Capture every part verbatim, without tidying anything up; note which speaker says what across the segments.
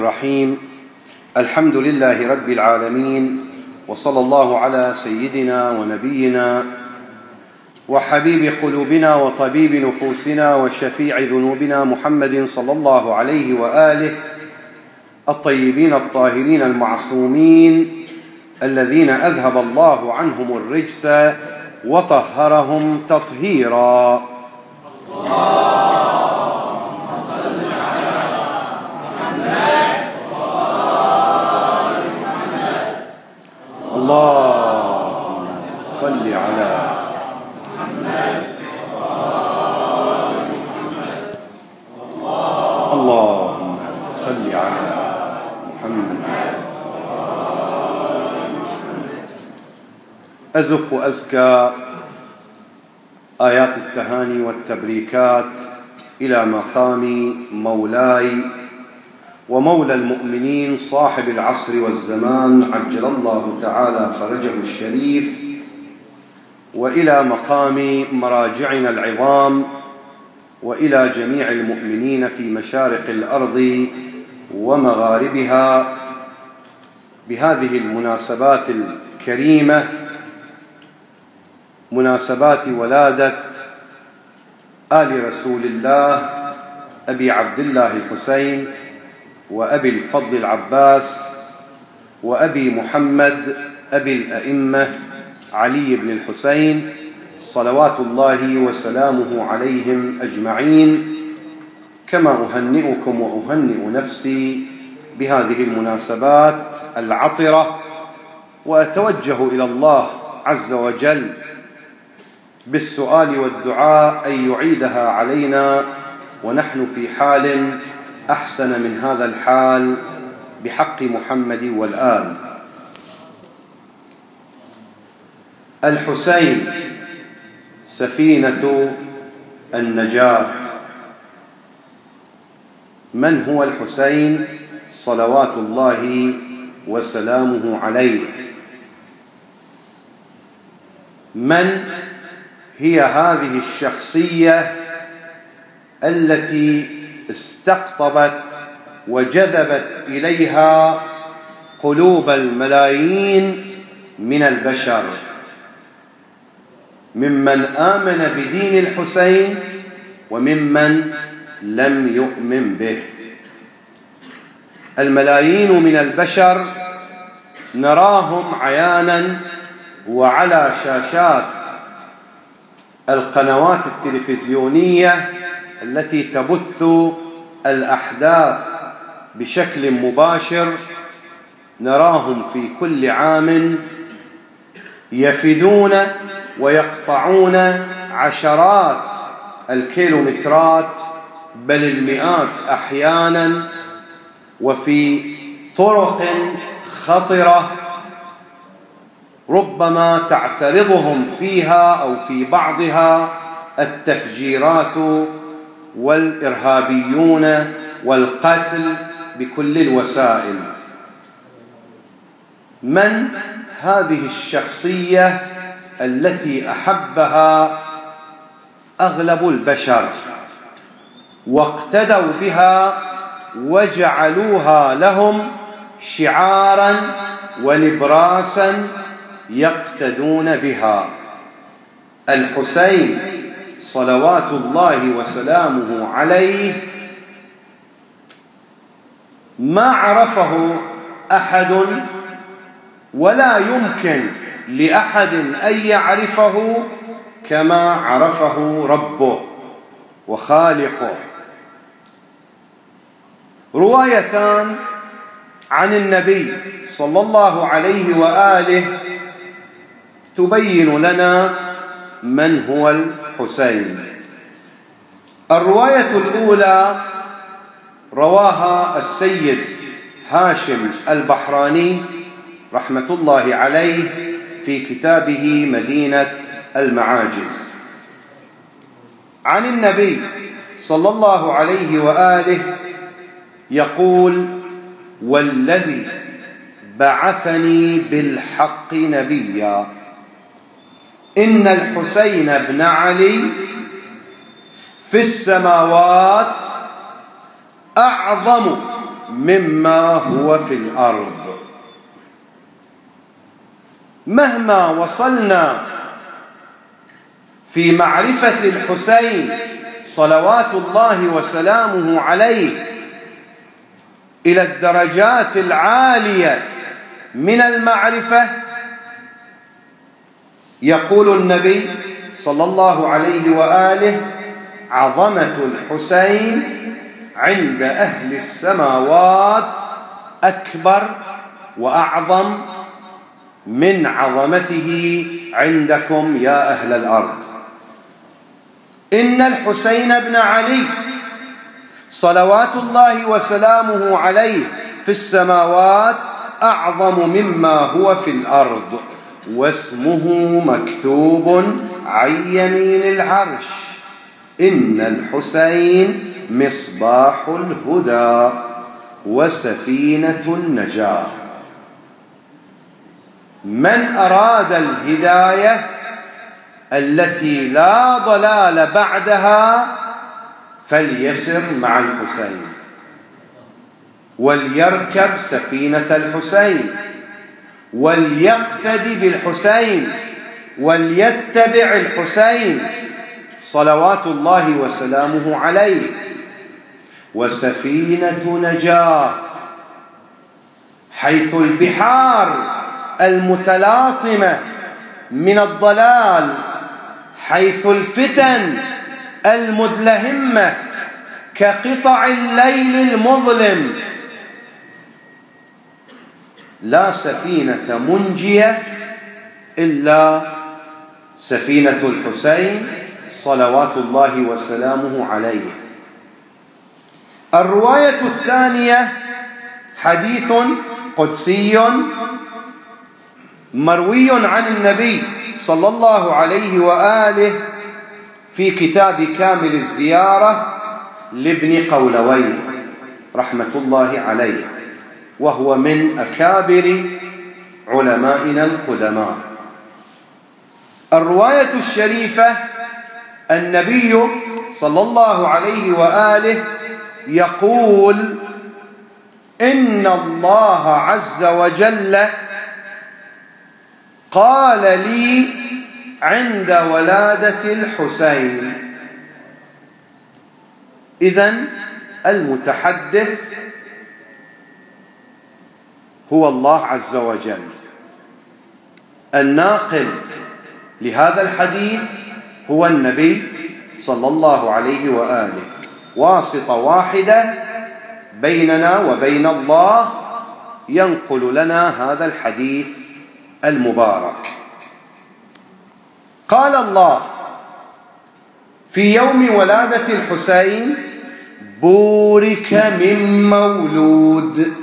Speaker 1: الرحيم. الحمد لله رب العالمين، وصلى الله على سيدنا ونبينا وحبيب قلوبنا وطبيب نفوسنا وشفيع ذنوبنا محمد صلى الله عليه وآله الطيبين الطاهرين المعصومين الذين أذهب الله عنهم الرجس وطهرهم تطهيرا. اللهم صل على محمد. اللهم صل على محمد. أزف وأزكى آيات التهاني والتبريكات إلى مقام مولاي ومولى المؤمنين صاحب العصر والزمان عجل الله تعالى فرجه الشريف، وإلى مقام مراجعنا العظام، وإلى جميع المؤمنين في مشارق الأرض ومغاربها بهذه المناسبات الكريمة، مناسبات ولادة آل رسول الله أبي عبد الله الحسين وأبي الفضل العباس وأبي محمد أبي الأئمة علي بن الحسين صلوات الله وسلامه عليهم أجمعين. كما أهنئكم وأهنئ نفسي بهذه المناسبات العطرة، وأتوجه إلى الله عز وجل بالسؤال والدعاء أن يعيدها علينا ونحن في حال أحسن من هذا الحال بحق محمد والآل. الحسين سفينة النجاة. من هو الحسين صلوات الله وسلامه عليه؟ من هي هذه الشخصية التي استقطبت وجذبت إليها قلوب الملايين من البشر، ممن آمن بدين الحسين وممن لم يؤمن به؟ الملايين من البشر نراهم عيانا وعلى شاشات القنوات التلفزيونية التي تبث الأحداث بشكل مباشر، نراهم في كل عام يفدون ويقطعون عشرات الكيلومترات بل المئات أحيانا، وفي طرق خطرة ربما تعترضهم فيها أو في بعضها التفجيرات والإرهابيون والقتل بكل الوسائل. من هذه الشخصية التي أحبها أغلب البشر واقتدوا بها وجعلوها لهم شعاراً ونبراساً يقتدون بها؟ الحسين صلوات الله وسلامه عليه ما عرفه أحد ولا يمكن لأحد أن يعرفه كما عرفه ربه وخالقه. روايتان عن النبي صلى الله عليه وآله تبين لنا من هو الحسين. الرواية الأولى رواها السيد هاشم البحراني رحمة الله عليه في كتابه مدينة المعاجز عن النبي صلى الله عليه وآله يقول: والذي بعثني بالحق نبيا إن الحسين بن علي في السماوات أعظم مما هو في الأرض. مهما وصلنا في معرفة الحسين صلوات الله وسلامه عليه إلى الدرجات العالية من المعرفة، يقول النبي صلى الله عليه وآله: عظمة الحسين عند أهل السماوات أكبر وأعظم من عظمته عندكم يا أهل الأرض. إن الحسين بن علي صلوات الله وسلامه عليه في السماوات أعظم مما هو في الأرض، واسمه مكتوب عن يمين العرش: إن الحسين مصباح الهدى وسفينة النجاة. من أراد الهداية التي لا ضلال بعدها فليسر مع الحسين، وليركب سفينة الحسين، وليقتدي بالحسين، وليتبع الحسين صلوات الله وسلامه عليه. وسفينة نجاة، حيث البحار المتلاطمة من الضلال، حيث الفتن المدلهمة كقطع الليل المظلم، لا سفينة منجية إلا سفينة الحسين صلوات الله وسلامه عليه. الرواية الثانية حديث قدسي مروي عن النبي صلى الله عليه وآله في كتاب كامل الزيارة لابن قولويه رحمة الله عليه، وهو من أكابر علمائنا القدماء. الرواية الشريفة: النبي صلى الله عليه وآله يقول: إن الله عز وجل قال لي عند ولادة الحسين. إذن المتحدث هو الله عز وجل، الناقل لهذا الحديث هو النبي صلى الله عليه وآله، واسطة واحدة بيننا وبين الله ينقل لنا هذا الحديث المبارك. قال الله في يوم ولادة الحسين: بورك من مولود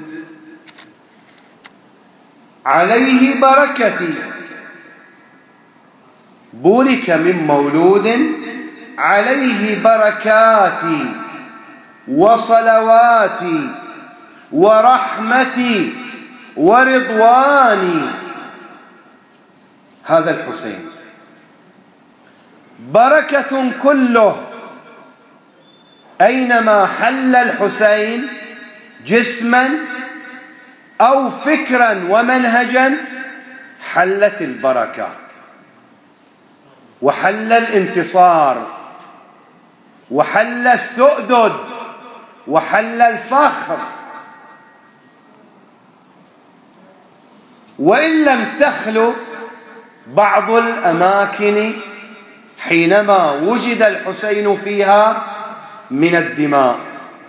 Speaker 1: عليه بركتي. بورك من مولود عليه بركاتي وصلواتي ورحمتي ورضواني. هذا الحسين بركة كله، أينما حل الحسين جسما أو فكرا ومنهجا حلت البركة، وحل الانتصار، وحل السؤدد، وحل الفخر. وإن لم تخلو بعض الأماكن حينما وجد الحسين فيها من الدماء.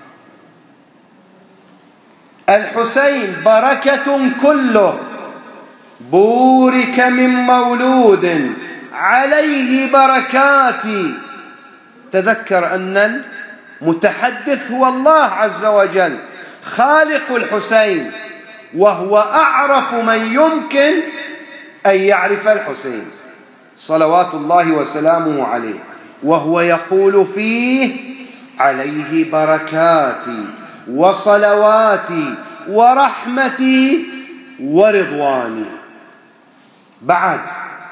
Speaker 1: الحسين بركة كله، بورك من مولود عليه بركاتي. تذكر أن المتحدث هو الله عز وجل خالق الحسين، وهو أعرف من يمكن أن يعرف الحسين صلوات الله وسلامه عليه، وهو يقول فيه: عليه بركاتي وصلواتي ورحمتي ورضواني. بعد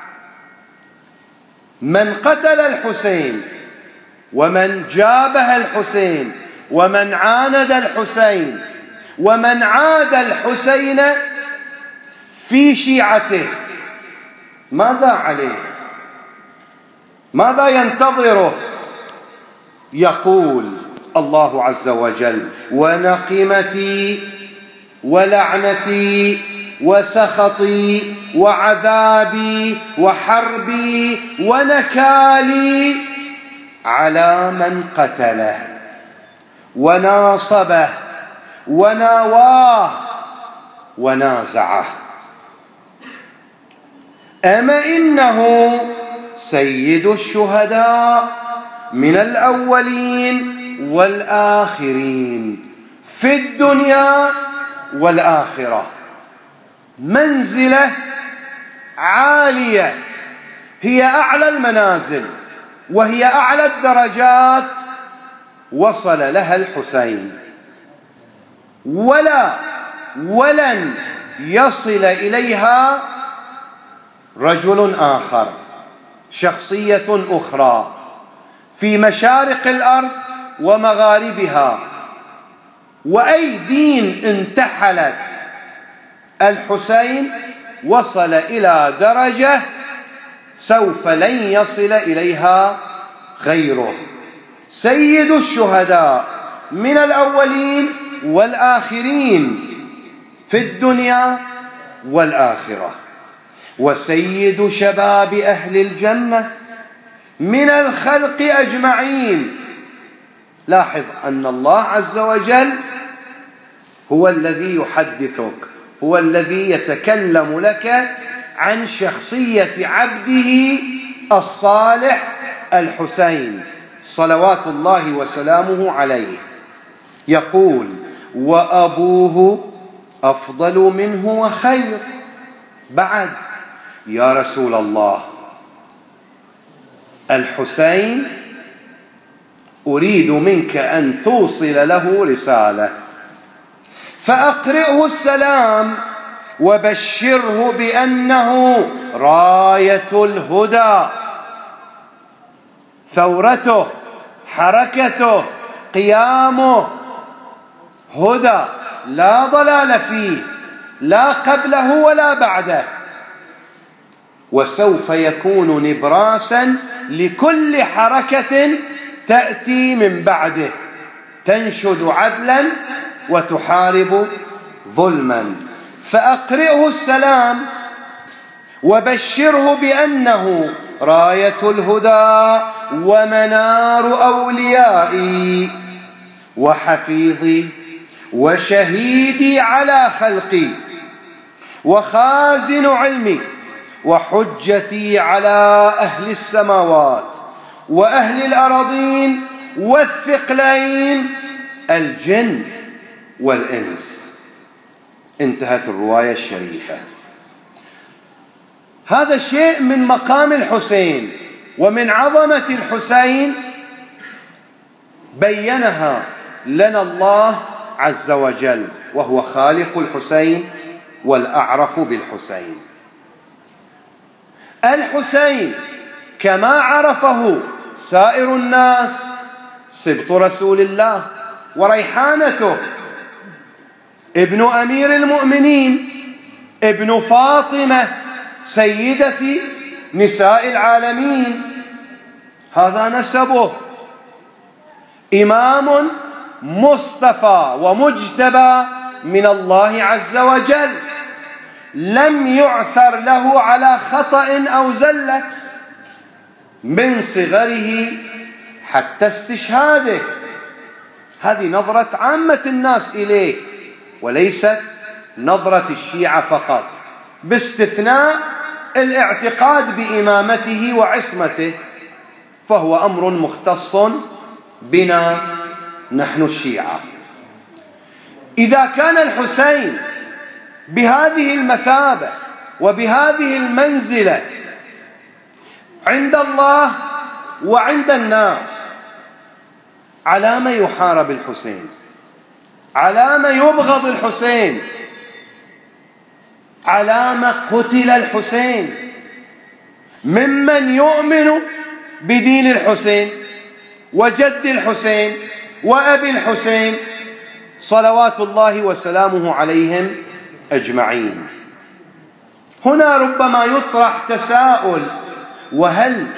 Speaker 1: من قتل الحسين ومن جابه الحسين ومن عاند الحسين ومن عاد الحسين في شيعته ماذا عليه؟ ماذا ينتظره؟ يقول الله عز وجل: ونقمتي ولعنتي وسخطي وعذابي وحربي ونكالي على من قتله وناصبه وناواه ونازعه. أما إنه سيد الشهداء من الأولين والآخرين في الدنيا والآخرة، منزلة عالية هي أعلى المنازل وهي أعلى الدرجات وصل لها الحسين، ولا ولن يصل إليها رجل آخر، شخصية أخرى في مشارق الأرض ومغاربها. وأي دين انتحلت الحسين وصل إلى درجة سوف لن يصل إليها غيره. سيد الشهداء من الأولين والآخرين في الدنيا والآخرة، وسيد شباب أهل الجنة من الخلق أجمعين. لاحظ أن الله عز وجل هو الذي يحدثك، هو الذي يتكلم لك عن شخصية عبده الصالح الحسين صلوات الله وسلامه عليه. يقول: وأبوه أفضل منه وخير. بعد يا رسول الله، الحسين أريد منك أن توصل له رسالة، فأقرئه السلام وبشره بأنه راية الهدى، ثورته، حركته، قيامه هدى لا ضلال فيه، لا قبله ولا بعده، وسوف يكون نبراسا لكل حركة تأتي من بعده تنشد عدلا وتحارب ظلما. فأقرئه السلام وبشره بأنه راية الهدى ومنار أوليائي وحفيظي وشهيدي على خلقي وخازن علمي وحجتي على أهل السماوات وأهل الأراضين والثقلين الجن والإنس. انتهت الرواية الشريفة. هذا شيء من مقام الحسين ومن عظمة الحسين بينها لنا الله عز وجل، وهو خالق الحسين والأعرف بالحسين. الحسين كما عرفه سائر الناس سبط رسول الله وريحانته، ابن أمير المؤمنين، ابن فاطمة سيدة نساء العالمين، هذا نسبه. إمام مصطفى ومجتبى من الله عز وجل، لم يعثر له على خطأ أو زلة من صغره حتى استشهاده. هذه نظرة عامة الناس إليه، وليست نظرة الشيعة فقط، باستثناء الاعتقاد بإمامته وعصمته، فهو أمر مختص بنا نحن الشيعة. إذا كان الحسين بهذه المثابة وبهذه المنزلة عند الله وعند الناس، على ما يحارب الحسين؟ على ما يبغض الحسين؟ على ما قتل الحسين؟ ممن يؤمن بدين الحسين وجد الحسين وأبي الحسين صلوات الله وسلامه عليهم أجمعين. هنا ربما يطرح تساؤل: وهل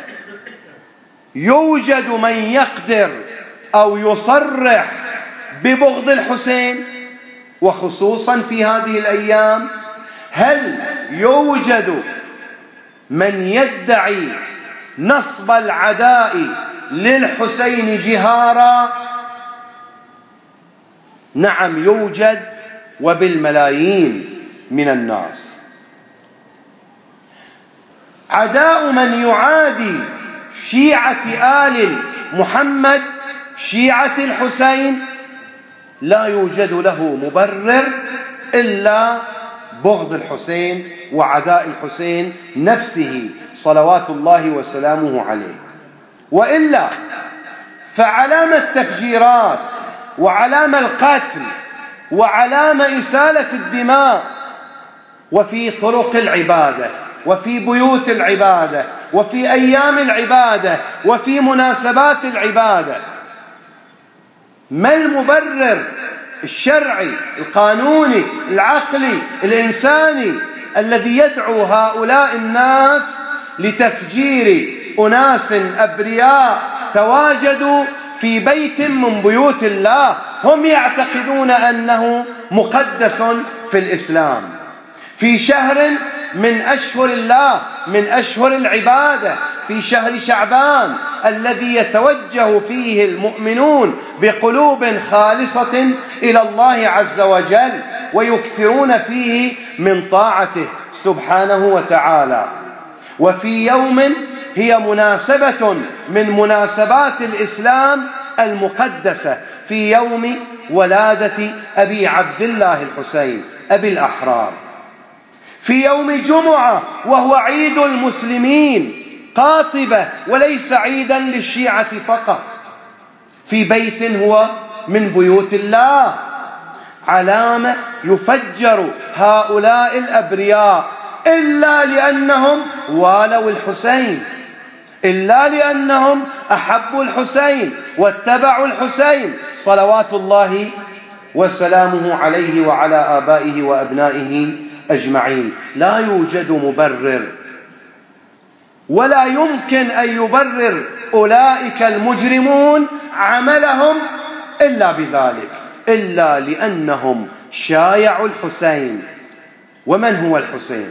Speaker 1: يوجد من يقدر أو يصرح ببغض الحسين، وخصوصا في هذه الأيام؟ هل يوجد من يدعي نصب العداء للحسين جهارا؟ نعم يوجد، وبالملايين من الناس. عداء من يعادي شيعة آل محمد، شيعة الحسين، لا يوجد له مبرر إلا بغض الحسين وعداء الحسين نفسه صلوات الله وسلامه عليه. وإلا فعلام التفجيرات وعلام القتل وعلام إسالة الدماء وفي طرق العبادة وفي بيوت العبادة وفي أيام العبادة وفي مناسبات العبادة، ما المبرر الشرعي القانوني العقلي الإنساني الذي يدعو هؤلاء الناس لتفجير أناس أبرياء تواجدوا في بيت من بيوت الله هم يعتقدون أنه مقدس في الإسلام، في شهر من أشهر الله، من أشهر العبادة، في شهر شعبان الذي يتوجه فيه المؤمنون بقلوب خالصة إلى الله عز وجل ويكثرون فيه من طاعته سبحانه وتعالى. وفي يوم هي مناسبة من مناسبات الإسلام المقدسة، في يوم ولادة أبي عبد الله الحسين أبي الأحرار، في يوم جمعة وهو عيد المسلمين قاطبة وليس عيدا للشيعة فقط، في بيت هو من بيوت الله، علامة يفجر هؤلاء الأبرياء إلا لأنهم والوا الحسين، إلا لأنهم أحبوا الحسين واتبعوا الحسين صلوات الله وسلامه عليه وعلى آبائه وأبنائه أجمعين. لا يوجد مبرر ولا يمكن أن يبرر أولئك المجرمون عملهم إلا بذلك، إلا لأنهم شايعوا الحسين. ومن هو الحسين؟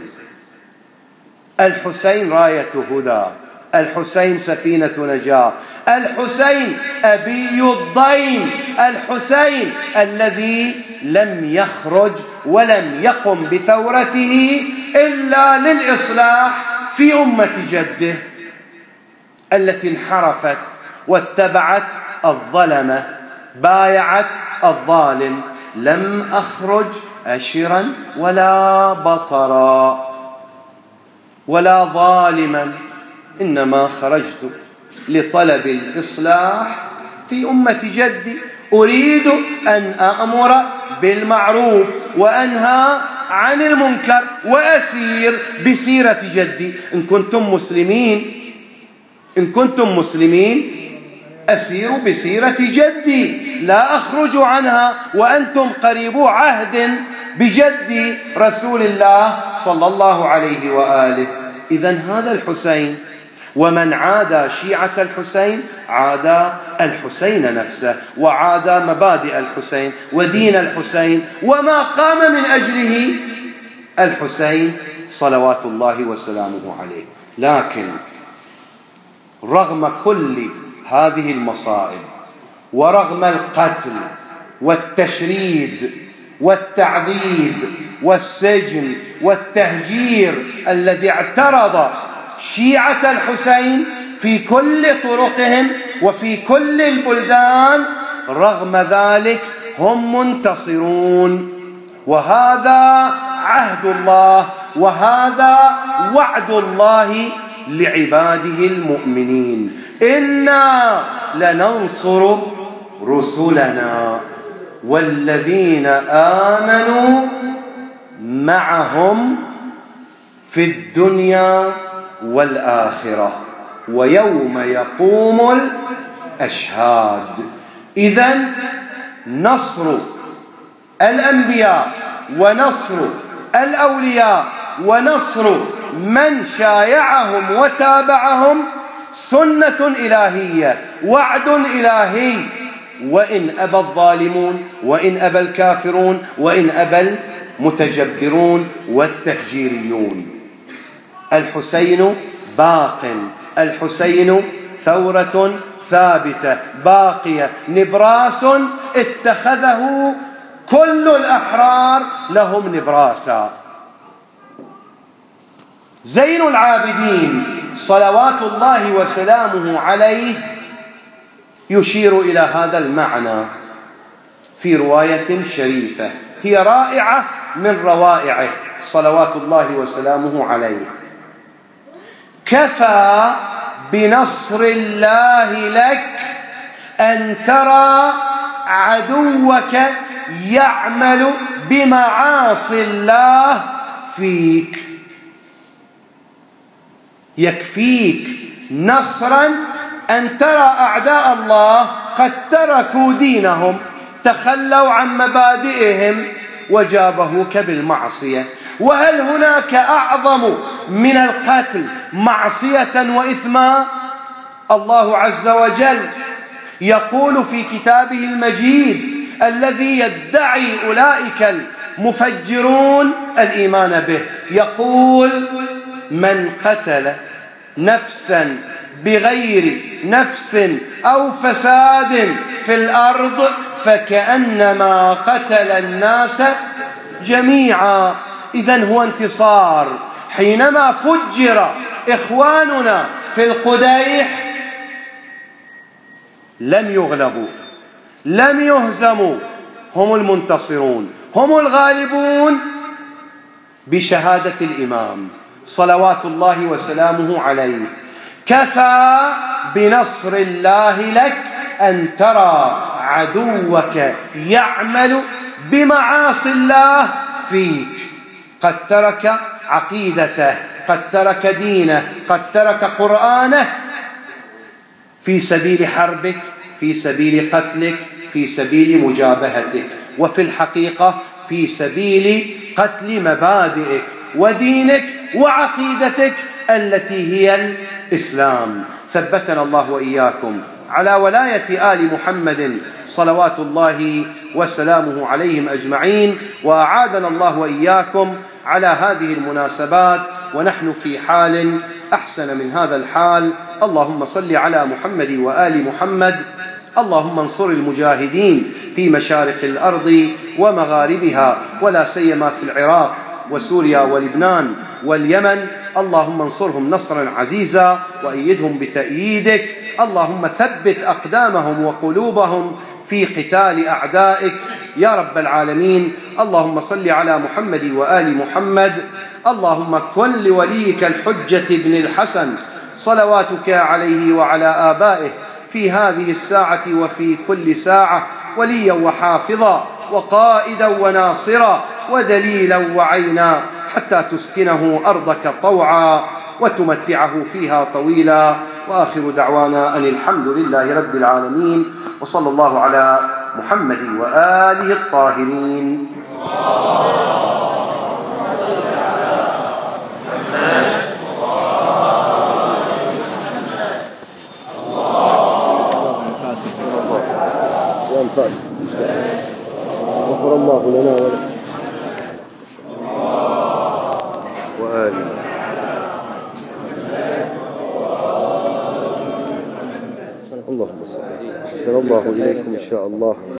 Speaker 1: الحسين راية هدى، الحسين سفينة نجاة، الحسين أبي الضيم، الحسين الذي لم يخرج ولم يقم بثورته إلا للإصلاح في أمة جده التي انحرفت واتبعت الظلمة، بايعت الظالم. لم أخرج أشرا ولا بطرا ولا ظالما، إنما خرجت لطلب الإصلاح في أمة جدي، أريد أن أأمر بالمعروف وأنهى عن المنكر وأسير بسيرة جدي. إن كنتم مسلمين إن كنتم مسلمين أسير بسيرة جدي، لا أخرج عنها، وأنتم قريبو عهد بجدي رسول الله صلى الله عليه وآله. إذن هذا الحسين، ومن عادى شيعة الحسين عادى الحسين نفسه، وعادى مبادئ الحسين ودين الحسين وما قام من أجله الحسين صلوات الله وسلامه عليه. لكن رغم كل هذه المصائب ورغم القتل والتشريد والتعذيب والسجن والتهجير الذي اعترض شيعة الحسين في كل طرقهم وفي كل البلدان، رغم ذلك هم منتصرون. وهذا عهد الله وهذا وعد الله لعباده المؤمنين: إنا لننصر رسلنا والذين آمنوا معهم في الدنيا والآخرة ويوم يقوم الأشهاد. إذن نصر الأنبياء ونصر الأولياء ونصر من شايعهم وتابعهم سنة إلهية، وعد إلهي، وإن أبى الظالمون، وإن أبى الكافرون، وإن أبى المتجبرون والتفجيريون. الحسين باق، الحسين ثورة ثابتة باقية، نبراس اتخذه كل الأحرار لهم نبراسا. زين العابدين صلوات الله وسلامه عليه يشير إلى هذا المعنى في رواية شريفة هي رائعة من روائعه صلوات الله وسلامه عليه: كفى بنصر الله لك أن ترى عدوك يعمل بمعاصي الله فيك. يكفيك نصرا أن ترى أعداء الله قد تركوا دينهم، تخلوا عن مبادئهم وجابهوك بالمعصية. وهل هناك أعظم من القتل معصية وإثما؟ الله عز وجل يقول في كتابه المجيد الذي يدعي أولئك المفجرون الإيمان به، يقول: من قتل نفسا بغير نفس أو فساد في الأرض فكأنما قتل الناس جميعا. إذن هو انتصار. حينما فجر إخواننا في القديح لم يغلبوا، لم يهزموا، هم المنتصرون، هم الغالبون بشهادة الإمام صلوات الله وسلامه عليه. كفى بنصر الله لك أن ترى عدوك يعمل بمعاصي الله فيك. قد ترك عقيدته، قد ترك دينه، قد ترك قرآنه في سبيل حربك، في سبيل قتلك، في سبيل مجابهتك، وفي الحقيقة في سبيل قتل مبادئك ودينك وعقيدتك التي هي الإسلام. ثبتنا الله وإياكم على ولاية آل محمد صلوات الله وسلامه عليهم أجمعين، وأعادنا الله وإياكم على هذه المناسبات ونحن في حال أحسن من هذا الحال. اللهم صل على محمد وآل محمد. اللهم انصر المجاهدين في مشارق الأرض ومغاربها، ولا سيما في العراق وسوريا ولبنان واليمن. اللهم انصرهم نصرا عزيزا وأيدهم بتأييدك. اللهم ثبت أقدامهم وقلوبهم في قتال أعدائك يا رب العالمين. اللهم صل على محمد وآل محمد. اللهم كن لوليك الحجة بن الحسن صلواتك عليه وعلى آبائه في هذه الساعة وفي كل ساعة وليا وحافظا وقائدا وناصرا ودليلا وعينا، حتى تسكنه أرضك طوعا وتمتعه فيها طويلا. وآخر دعوانا أن الحمد لله رب العالمين، وصلى الله على محمد وآله الطاهرين. غفر الله لنا ولكم وآله. اللهم صل. أحسن الله إليكم إن شاء الله.